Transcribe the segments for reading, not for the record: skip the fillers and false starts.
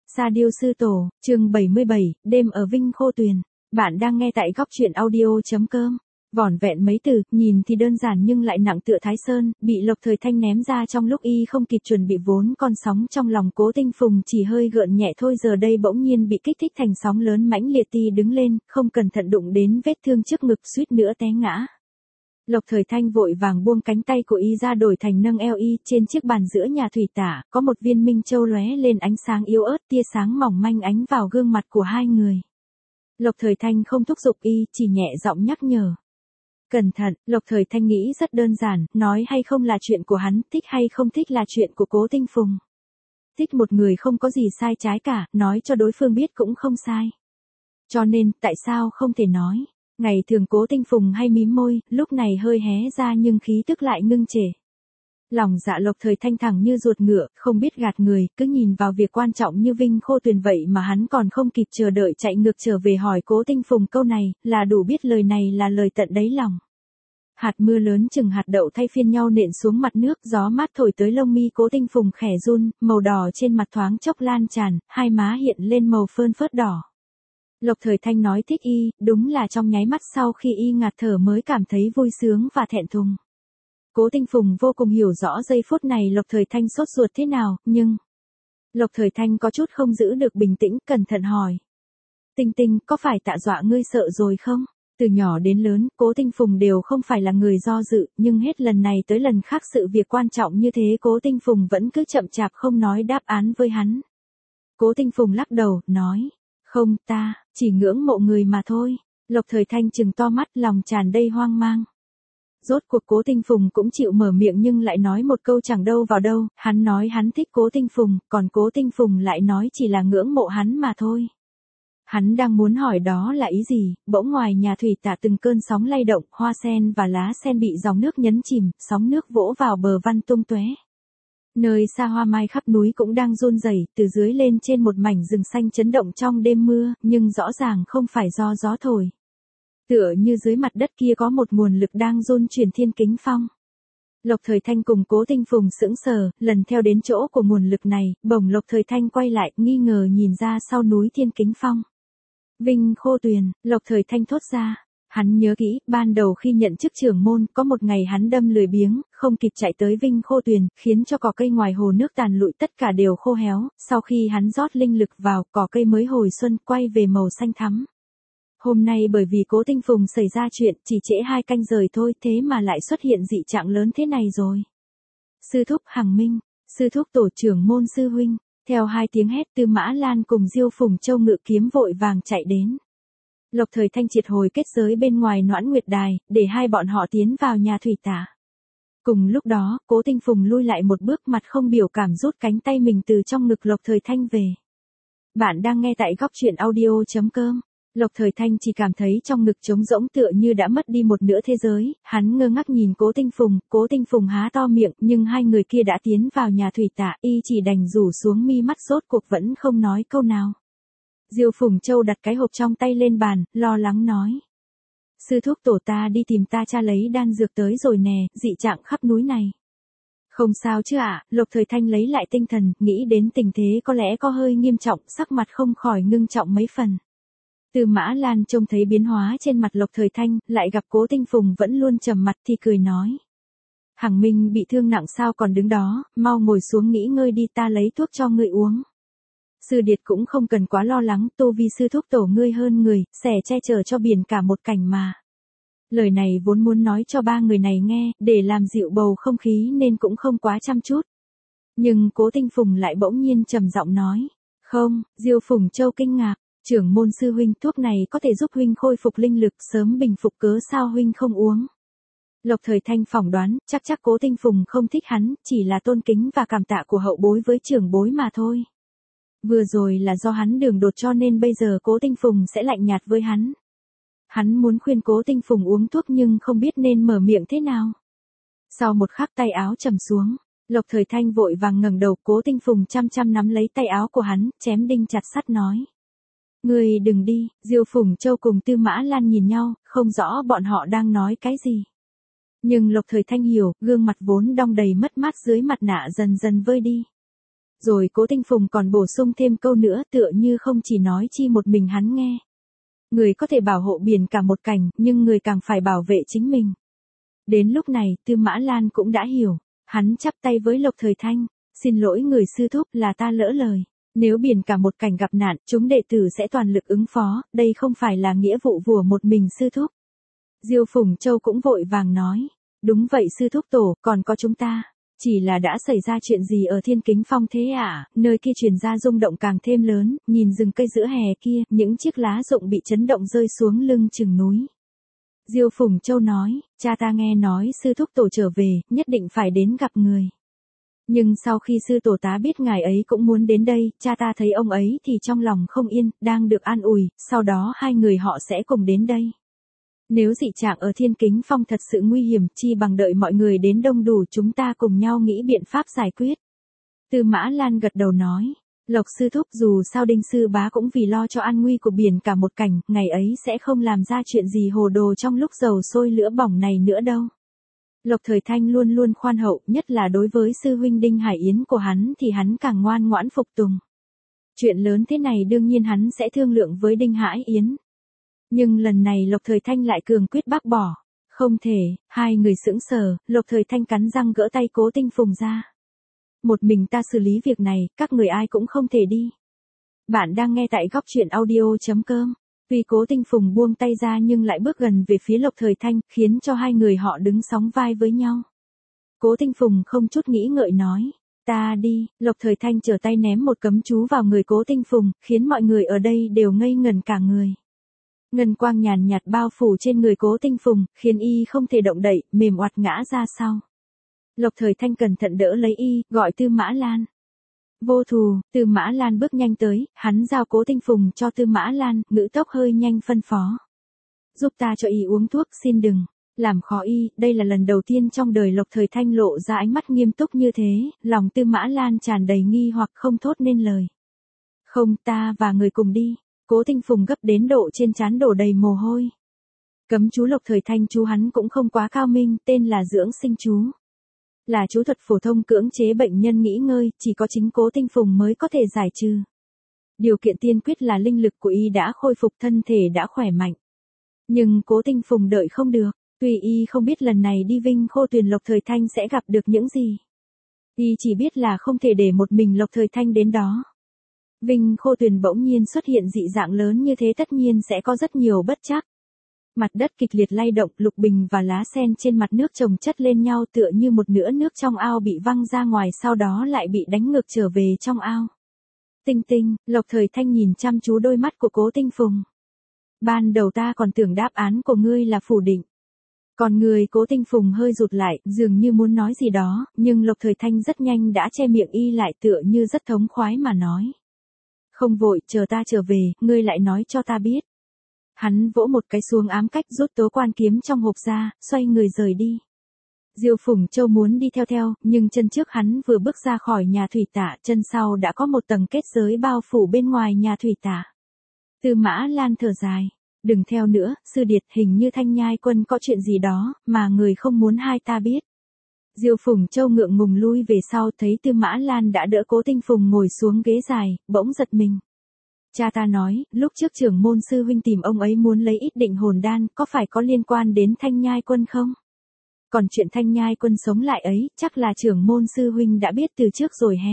Sa Diêu Sư Tổ, chương 77, đêm ở Vinh Khô Tuyền. Bạn đang nghe tại góc truyện audio.com. Vỏn vẹn mấy từ, nhìn thì đơn giản nhưng lại nặng tựa Thái Sơn, bị Lộc Thời Thanh ném ra trong lúc y không kịp chuẩn bị, vốn con sóng trong lòng Cố Tinh Phùng chỉ hơi gợn nhẹ thôi, giờ đây bỗng nhiên bị kích thích thành sóng lớn mãnh liệt, y đứng lên, không cẩn thận đụng đến vết thương trước ngực, suýt nữa té ngã. Lộc Thời Thanh vội vàng buông cánh tay của y ra, đổi thành nâng eo y. Trên chiếc bàn giữa nhà thủy tả, có một viên minh châu lóe lên ánh sáng yếu ớt, tia sáng mỏng manh ánh vào gương mặt của hai người. Lộc Thời Thanh không thúc giục y, chỉ nhẹ giọng nhắc nhở. Cẩn thận. Lộc Thời Thanh nghĩ rất đơn giản, nói hay không là chuyện của hắn, thích hay không thích là chuyện của Cố Tinh Phùng. Thích một người không có gì sai trái cả, nói cho đối phương biết cũng không sai. Cho nên, tại sao không thể nói? Ngày thường Cố Tinh Phùng hay mím môi, lúc này hơi hé ra nhưng khí tức lại ngưng trệ. Lòng dạ Lộc Thời Thanh thẳng như ruột ngựa, không biết gạt người, cứ nhìn vào việc quan trọng như Vinh Khô Tuyền vậy mà hắn còn không kịp chờ đợi chạy ngược trở về hỏi Cố Tinh Phùng câu này, là đủ biết lời này là lời tận đáy lòng. Hạt mưa lớn chừng hạt đậu thay phiên nhau nện xuống mặt nước, gió mát thổi tới lông mi Cố Tinh Phùng khẽ run, màu đỏ trên mặt thoáng chốc lan tràn, hai má hiện lên màu phơn phớt đỏ. Lộc Thời Thanh nói thích y, đúng là trong nháy mắt sau khi y ngạt thở mới cảm thấy vui sướng và thẹn thùng. Cố Tinh Phùng vô cùng hiểu rõ giây phút này Lộc Thời Thanh sốt ruột thế nào, nhưng Lộc Thời Thanh có chút không giữ được bình tĩnh, cẩn thận hỏi. Tinh Tinh, có phải Tạ dọa ngươi sợ rồi không? Từ nhỏ đến lớn, Cố Tinh Phùng đều không phải là người do dự, nhưng hết lần này tới lần khác sự việc quan trọng như thế Cố Tinh Phùng vẫn cứ chậm chạp không nói đáp án với hắn. Cố Tinh Phùng lắc đầu, nói. Không, ta chỉ ngưỡng mộ người mà thôi. Lộc Thời Thanh trừng to mắt, lòng tràn đầy hoang mang. Rốt cuộc Cố Tinh Phùng cũng chịu mở miệng nhưng lại nói một câu chẳng đâu vào đâu, hắn nói hắn thích Cố Tinh Phùng, còn Cố Tinh Phùng lại nói chỉ là ngưỡng mộ hắn mà thôi. Hắn đang muốn hỏi đó là ý gì, bỗng ngoài nhà thủy tả từng cơn sóng lay động, hoa sen và lá sen bị dòng nước nhấn chìm, sóng nước vỗ vào bờ văn tung tóe. Nơi xa hoa mai khắp núi cũng đang run rẩy, từ dưới lên trên một mảnh rừng xanh chấn động trong đêm mưa, nhưng rõ ràng không phải do gió thổi. Tựa như dưới mặt đất kia có một nguồn lực đang run chuyển thiên kính phong. Lộc Thời Thanh cùng Cố Tinh Phùng sững sờ, lần theo đến chỗ của nguồn lực này, bỗng Lộc Thời Thanh quay lại, nghi ngờ nhìn ra sau núi thiên kính phong. Vinh Khô Tuyền, Lộc Thời Thanh thốt ra. Hắn nhớ kỹ, ban đầu khi nhận chức trưởng môn, có một ngày hắn đâm lười biếng, không kịp chạy tới Vinh Khô Tuyền, khiến cho cỏ cây ngoài hồ nước tàn lụi tất cả đều khô héo, sau khi hắn rót linh lực vào, cỏ cây mới hồi xuân, quay về màu xanh thắm. Hôm nay bởi vì Cố Tinh Phùng xảy ra chuyện, chỉ trễ 2 canh giờ thôi, thế mà lại xuất hiện dị trạng lớn thế này rồi. Sư thúc Hằng Minh, sư thúc tổ trưởng môn sư huynh, theo 2 tiếng hét, Tư Mã Lan cùng Diêu Phùng Châu ngự kiếm vội vàng chạy đến. Lộc Thời Thanh triệt hồi kết giới bên ngoài Noãn Nguyệt Đài, để hai bọn họ tiến vào nhà thủy tả. Cùng lúc đó, Cố Tinh Phùng lui lại một bước, mặt không biểu cảm rút cánh tay mình từ trong ngực Lộc Thời Thanh về. Bạn đang nghe tại góc truyện audio.com. Lộc Thời Thanh chỉ cảm thấy trong ngực trống rỗng, tựa như đã mất đi một nửa thế giới, hắn ngơ ngác nhìn Cố Tinh Phùng há to miệng, nhưng hai người kia đã tiến vào nhà thủy tả, y chỉ đành rủ xuống mi mắt, rốt cuộc vẫn không nói câu nào. Diêu Phùng Châu đặt cái hộp trong tay lên bàn, lo lắng nói. Sư thúc tổ ta đi tìm ta cha lấy đan dược tới rồi nè, dị trạng khắp núi này. Không sao chứ ạ, Lộc Thời Thanh lấy lại tinh thần, nghĩ đến tình thế có lẽ có hơi nghiêm trọng, sắc mặt không khỏi ngưng trọng mấy phần. Tư Mã Lan trông thấy biến hóa trên mặt Lộc Thời Thanh, lại gặp Cố Tinh Phùng vẫn luôn trầm mặt thì cười nói. Hằng Minh bị thương nặng sao còn đứng đó, mau ngồi xuống nghỉ ngơi đi, ta lấy thuốc cho ngươi uống. Sư điệt cũng không cần quá lo lắng, tu vi sư thúc tổ ngươi hơn người, sẽ che chở cho biển cả một cảnh mà. Lời này vốn muốn nói cho 3 người này nghe, để làm dịu bầu không khí nên cũng không quá chăm chút. Nhưng Cố Tinh Phùng lại bỗng nhiên trầm giọng nói. Không, Diêu Phùng Châu kinh ngạc, trưởng môn sư huynh, thuốc này có thể giúp huynh khôi phục linh lực, sớm bình phục, cớ sao huynh không uống. Lộc Thời Thanh phỏng đoán, chắc Cố Tinh Phùng không thích hắn, chỉ là tôn kính và cảm tạ của hậu bối với trưởng bối mà thôi. Vừa rồi là do hắn đường đột cho nên bây giờ Cố Tinh Phùng sẽ lạnh nhạt với hắn. Hắn muốn khuyên Cố Tinh Phùng uống thuốc nhưng không biết nên mở miệng thế nào. Sau một khắc tay áo trầm xuống, Lộc Thời Thanh vội vàng ngẩng đầu, Cố Tinh Phùng chăm chăm nắm lấy tay áo của hắn, chém đinh chặt sắt nói. Ngươi đừng đi. Diêu Phùng Châu cùng Tư Mã Lan nhìn nhau, không rõ bọn họ đang nói cái gì. Nhưng Lộc Thời Thanh hiểu, gương mặt vốn đong đầy mất mát dưới mặt nạ dần dần vơi đi. Rồi Cố Tinh Phùng còn bổ sung thêm câu nữa, tựa như không chỉ nói chi một mình hắn nghe. Người có thể bảo hộ biển cả một cảnh, nhưng người càng phải bảo vệ chính mình. Đến lúc này, Tư Mã Lan cũng đã hiểu. Hắn chắp tay với Lộc Thời Thanh. Xin lỗi người sư thúc, là ta lỡ lời. Nếu biển cả một cảnh gặp nạn, chúng đệ tử sẽ toàn lực ứng phó, đây không phải là nghĩa vụ của một mình sư thúc. Diêu Phùng Châu cũng vội vàng nói. Đúng vậy sư thúc tổ, còn có chúng ta. Chỉ là đã xảy ra chuyện gì ở Thiên Kính Phong thế ạ? Nơi kia truyền ra rung động càng thêm lớn, nhìn rừng cây giữa hè kia, những chiếc lá rụng bị chấn động rơi xuống lưng chừng núi. Diêu Phùng Châu nói, cha ta nghe nói sư thúc tổ trở về, nhất định phải đến gặp người. Nhưng sau khi sư tổ tá biết ngài ấy cũng muốn đến đây, cha ta thấy ông ấy thì trong lòng không yên, đang được an ủi, sau đó hai người họ sẽ cùng đến đây. Nếu dị trạng ở Thiên Kính Phong thật sự nguy hiểm, chi bằng đợi mọi người đến đông đủ chúng ta cùng nhau nghĩ biện pháp giải quyết. Tư Mã Lan gật đầu nói, Lộc sư thúc dù sao Đinh sư bá cũng vì lo cho an nguy của biển cả một cảnh, ngày ấy sẽ không làm ra chuyện gì hồ đồ trong lúc dầu sôi lửa bỏng này nữa đâu. Lộc Thời Thanh luôn luôn khoan hậu, nhất là đối với sư huynh Đinh Hải Yến của hắn thì hắn càng ngoan ngoãn phục tùng. Chuyện lớn thế này đương nhiên hắn sẽ thương lượng với Đinh Hải Yến. Nhưng lần này Lộc Thời Thanh lại cường quyết bác bỏ. Không thể, hai người sững sờ, Lộc Thời Thanh cắn răng gỡ tay Cố Tinh Phùng ra. Một mình ta xử lý việc này, các người ai cũng không thể đi. Bạn đang nghe tại góc truyện audio.com. Tuy Cố Tinh Phùng buông tay ra nhưng lại bước gần về phía Lộc Thời Thanh, khiến cho hai người họ đứng sóng vai với nhau. Cố Tinh Phùng không chút nghĩ ngợi nói, ta đi, Lộc Thời Thanh trở tay ném một cấm chú vào người Cố Tinh Phùng, khiến mọi người ở đây đều ngây ngẩn cả người. Ngân quang nhàn nhạt bao phủ trên người Cố Tinh Phùng, khiến y không thể động đậy, mềm oặt ngã ra sau. Lộc Thời Thanh cẩn thận đỡ lấy y, gọi Tư Mã Lan. Vô thù, Tư Mã Lan bước nhanh tới, hắn giao Cố Tinh Phùng cho Tư Mã Lan, ngữ tốc hơi nhanh phân phó. Giúp ta cho y uống thuốc, xin đừng làm khó y, đây là lần đầu tiên trong đời Lộc Thời Thanh lộ ra ánh mắt nghiêm túc như thế, lòng Tư Mã Lan tràn đầy nghi hoặc không thốt nên lời. Không, ta và người cùng đi. Cố Tinh Phùng gấp đến độ trên trán đổ đầy mồ hôi. Cấm chú Lộc Thời Thanh chú hắn cũng không quá cao minh, tên là dưỡng sinh chú. Là chú thuật phổ thông cưỡng chế bệnh nhân nghỉ ngơi, chỉ có chính Cố Tinh Phùng mới có thể giải trừ. Điều kiện tiên quyết là linh lực của y đã khôi phục, thân thể đã khỏe mạnh. Nhưng Cố Tinh Phùng đợi không được, tuy y không biết lần này đi Vinh Khô Tuyền Lộc Thời Thanh sẽ gặp được những gì. Y chỉ biết là không thể để một mình Lộc Thời Thanh đến đó. Vinh Khô Tuyền bỗng nhiên xuất hiện dị dạng lớn như thế tất nhiên sẽ có rất nhiều bất trắc. Mặt đất kịch liệt lay động, lục bình và lá sen trên mặt nước chồng chất lên nhau tựa như một nửa nước trong ao bị văng ra ngoài sau đó lại bị đánh ngược trở về trong ao. Tinh Tinh, Lộc Thời Thanh nhìn chăm chú đôi mắt của Cố Tinh Phùng. Ban đầu ta còn tưởng đáp án của ngươi là phủ định. Còn người Cố Tinh Phùng hơi rụt lại, dường như muốn nói gì đó, nhưng Lộc Thời Thanh rất nhanh đã che miệng y lại tựa như rất thống khoái mà nói. Không vội, chờ ta trở về, ngươi lại nói cho ta biết. Hắn vỗ một cái xuống ám cách rút tố quan kiếm trong hộp ra, xoay người rời đi. Diêu Phùng Châu muốn đi theo, nhưng chân trước hắn vừa bước ra khỏi nhà thủy tả, chân sau đã có một tầng kết giới bao phủ bên ngoài nhà thủy tả. Tư Mã Lan thở dài. Đừng theo nữa, sư điệt, hình như Thanh Nhai Quân có chuyện gì đó, mà người không muốn hai ta biết. Diêu Phùng Châu ngượng ngùng lui về sau, thấy Tư Mã Lan đã đỡ Cố Tinh Phùng ngồi xuống ghế dài, bỗng giật mình. Cha ta nói, lúc trước trưởng môn sư huynh tìm ông ấy muốn lấy ít định hồn đan, có phải có liên quan đến Thanh Nhai Quân không? Còn chuyện Thanh Nhai Quân sống lại ấy, chắc là trưởng môn sư huynh đã biết từ trước rồi hé.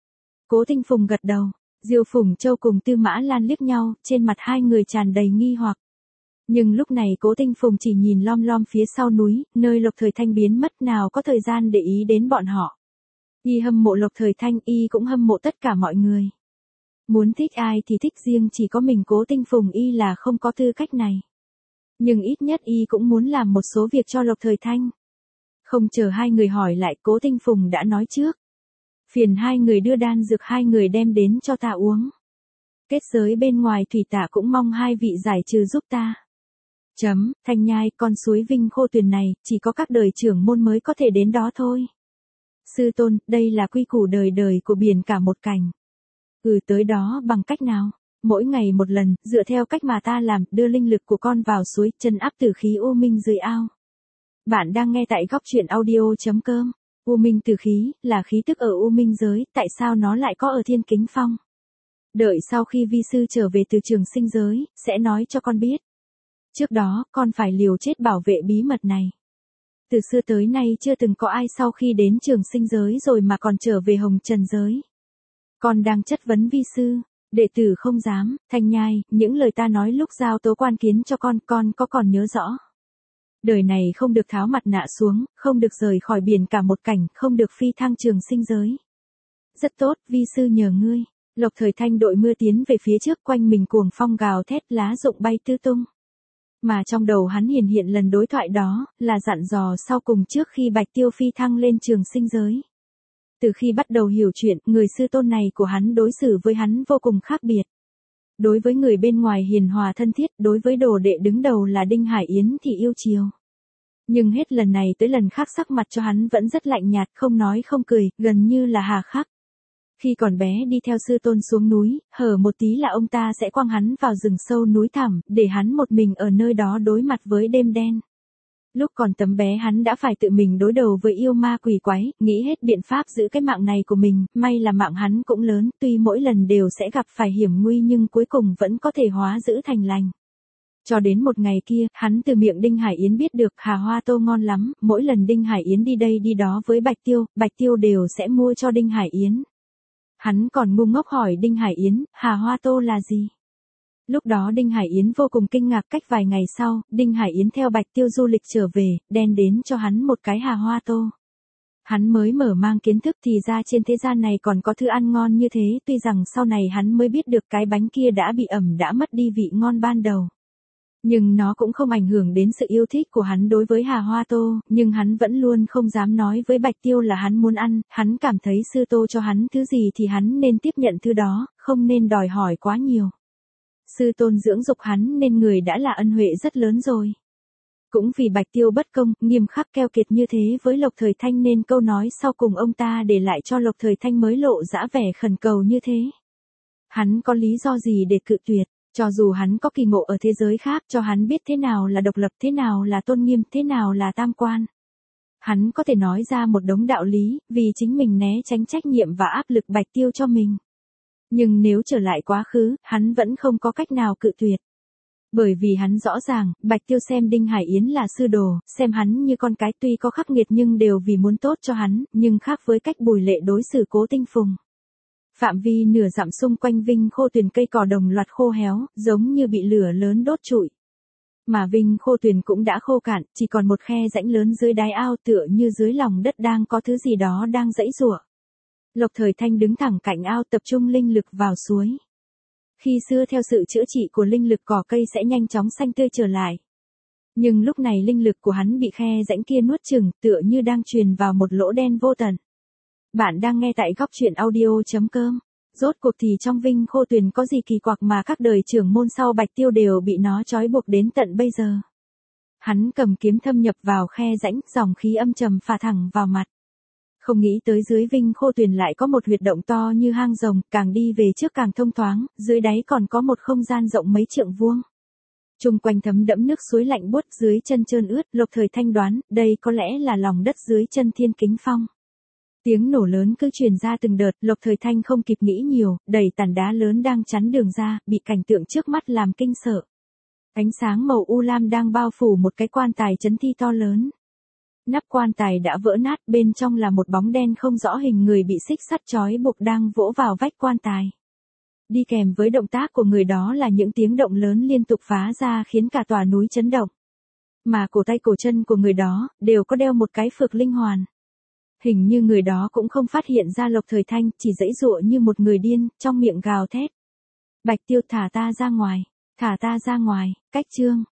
Cố Tinh Phùng gật đầu. Diêu Phùng Châu cùng Tư Mã Lan liếc nhau, trên mặt hai người tràn đầy nghi hoặc. Nhưng lúc này Cố Tinh Phùng chỉ nhìn lom lom phía sau núi, nơi Lộc Thời Thanh biến mất, nào có thời gian để ý đến bọn họ. Y hâm mộ Lộc Thời Thanh, y cũng hâm mộ tất cả mọi người. Muốn thích ai thì thích, riêng chỉ có mình Cố Tinh Phùng y là không có tư cách này. Nhưng ít nhất y cũng muốn làm một số việc cho Lộc Thời Thanh. Không chờ hai người hỏi lại, Cố Tinh Phùng đã nói trước. Phiền hai người đưa đan dược hai người đem đến cho ta uống. Kết giới bên ngoài thủy tả cũng mong hai vị giải trừ giúp ta. Thanh Nhai, con suối Vinh Khô Tuyền này, chỉ có các đời trưởng môn mới có thể đến đó thôi. Sư tôn, đây là quy củ đời đời của biển cả một cảnh. Tới đó bằng cách nào? Mỗi ngày một lần, dựa theo cách mà ta làm, đưa linh lực của con vào suối, chân áp tử khí u minh dưới ao. Bạn đang nghe tại góc truyện audio.com. U minh tử khí, là khí tức ở U minh giới, tại sao nó lại có ở Thiên Kính Phong? Đợi sau khi vi sư trở về từ trường sinh giới, sẽ nói cho con biết. Trước đó, con phải liều chết bảo vệ bí mật này. Từ xưa tới nay chưa từng có ai sau khi đến trường sinh giới rồi mà còn trở về hồng trần giới. Con đang chất vấn vi sư, đệ tử không dám, Thanh Nhai, những lời ta nói lúc giao tố quan kiến cho con có còn nhớ rõ. Đời này không được tháo mặt nạ xuống, không được rời khỏi biển cả một cảnh, không được phi thăng trường sinh giới. Rất tốt, vi sư nhờ ngươi. Lộc Thời Thanh đội mưa tiến về phía trước, quanh mình cuồng phong gào thét, lá rụng bay tứ tung. Mà trong đầu hắn hiện lần đối thoại đó, là dặn dò sau cùng trước khi Bạch Tiêu phi thăng lên trường sinh giới. Từ khi bắt đầu hiểu chuyện, người sư tôn này của hắn đối xử với hắn vô cùng khác biệt. Đối với người bên ngoài hiền hòa thân thiết, đối với đồ đệ đứng đầu là Đinh Hải Yến thì yêu chiều. Nhưng hết lần này tới lần khác sắc mặt cho hắn vẫn rất lạnh nhạt, không nói không cười, gần như là hà khắc. Khi còn bé đi theo sư tôn xuống núi, hở một tí là ông ta sẽ quăng hắn vào rừng sâu núi thẳm, để hắn một mình ở nơi đó đối mặt với đêm đen. Lúc còn tấm bé hắn đã phải tự mình đối đầu với yêu ma quỷ quái, nghĩ hết biện pháp giữ cái mạng này của mình, may là mạng hắn cũng lớn, tuy mỗi lần đều sẽ gặp phải hiểm nguy nhưng cuối cùng vẫn có thể hóa giữ thành lành. Cho đến một ngày kia, hắn từ miệng Đinh Hải Yến biết được Hà Hoa Tô ngon lắm, mỗi lần Đinh Hải Yến đi đây đi đó với Bạch Tiêu đều sẽ mua cho Đinh Hải Yến. Hắn còn ngu ngốc hỏi Đinh Hải Yến, Hà Hoa Tô là gì? Lúc đó Đinh Hải Yến vô cùng kinh ngạc, cách vài ngày sau, Đinh Hải Yến theo Bạch Tiêu du lịch trở về, đem đến cho hắn một cái Hà Hoa Tô. Hắn mới mở mang kiến thức thì ra trên thế gian này còn có thứ ăn ngon như thế, tuy rằng sau này hắn mới biết được cái bánh kia đã bị đã mất đi vị ngon ban đầu. Nhưng nó cũng không ảnh hưởng đến sự yêu thích của hắn đối với Hà Hoa Tô, nhưng hắn vẫn luôn không dám nói với Bạch Tiêu là hắn muốn ăn, hắn cảm thấy sư tô cho hắn thứ gì thì hắn nên tiếp nhận thứ đó, không nên đòi hỏi quá nhiều. Sư tôn dưỡng dục hắn nên người đã là ân huệ rất lớn rồi. Cũng vì Bạch Tiêu bất công, nghiêm khắc keo kiệt như thế với Lộc Thời Thanh nên câu nói sau cùng ông ta để lại cho Lộc Thời Thanh mới lộ dã vẻ khẩn cầu như thế. Hắn có lý do gì để cự tuyệt? Cho dù hắn có kỳ ngộ ở thế giới khác, cho hắn biết thế nào là độc lập, thế nào là tôn nghiêm, thế nào là tam quan. Hắn có thể nói ra một đống đạo lý, vì chính mình né tránh trách nhiệm và áp lực Bạch Tiêu cho mình. Nhưng nếu trở lại quá khứ, hắn vẫn không có cách nào cự tuyệt. Bởi vì hắn rõ ràng, Bạch Tiêu xem Đinh Hải Yến là sư đồ, xem hắn như con cái tuy có khắc nghiệt nhưng đều vì muốn tốt cho hắn, nhưng khác với cách Bùi Lệ đối xử Cố Tinh Phùng. Phạm vi nửa dặm xung quanh Vinh Khô Tuyền cây cỏ đồng loạt khô héo, giống như bị lửa lớn đốt trụi. Mà Vinh Khô Tuyền cũng đã khô cạn, chỉ còn một khe rãnh lớn dưới đáy ao tựa như dưới lòng đất đang có thứ gì đó đang giãy giụa. Lộc Thời Thanh đứng thẳng cạnh ao tập trung linh lực vào suối. Khi xưa theo sự chữa trị của linh lực cỏ cây sẽ nhanh chóng xanh tươi trở lại. Nhưng lúc này linh lực của hắn bị khe rãnh kia nuốt chửng, tựa như đang truyền vào một lỗ đen vô tận. Bạn đang nghe tại góc truyện audio.com. Rốt cuộc thì trong Vinh Khô Tuyền có gì kỳ quặc mà các đời trưởng môn sau Bạch Tiêu đều bị nó trói buộc đến tận bây giờ. Hắn cầm kiếm thâm nhập vào khe rãnh, dòng khí âm trầm phả thẳng vào mặt. Không nghĩ tới dưới Vinh Khô Tuyền lại có một huyệt động to như hang rồng, càng đi về trước càng thông thoáng, dưới đáy còn có một không gian rộng mấy trượng vuông. Chung quanh thấm đẫm nước suối lạnh buốt, dưới chân trơn ướt, Lộc Thời Thanh đoán, đây có lẽ là lòng đất dưới chân Thiên Kính Phong. Tiếng nổ lớn cứ truyền ra từng đợt, Lộc Thời Thanh không kịp nghĩ nhiều, đẩy tảng đá lớn đang chắn đường ra, bị cảnh tượng trước mắt làm kinh sợ. Ánh sáng màu u lam đang bao phủ một cái quan tài chấn thi to lớn. Nắp quan tài đã vỡ nát, bên trong là một bóng đen không rõ hình người bị xích sắt trói buộc đang vỗ vào vách quan tài. Đi kèm với động tác của người đó là những tiếng động lớn liên tục phá ra khiến cả tòa núi chấn động. Mà cổ tay cổ chân của người đó, đều có đeo một cái phược linh hoàn. Hình như người đó cũng không phát hiện ra Lộc Thời Thanh, chỉ giãy giụa như một người điên, trong miệng gào thét. Bạch Tiêu, thả ta ra ngoài, thả ta ra ngoài, cách chương.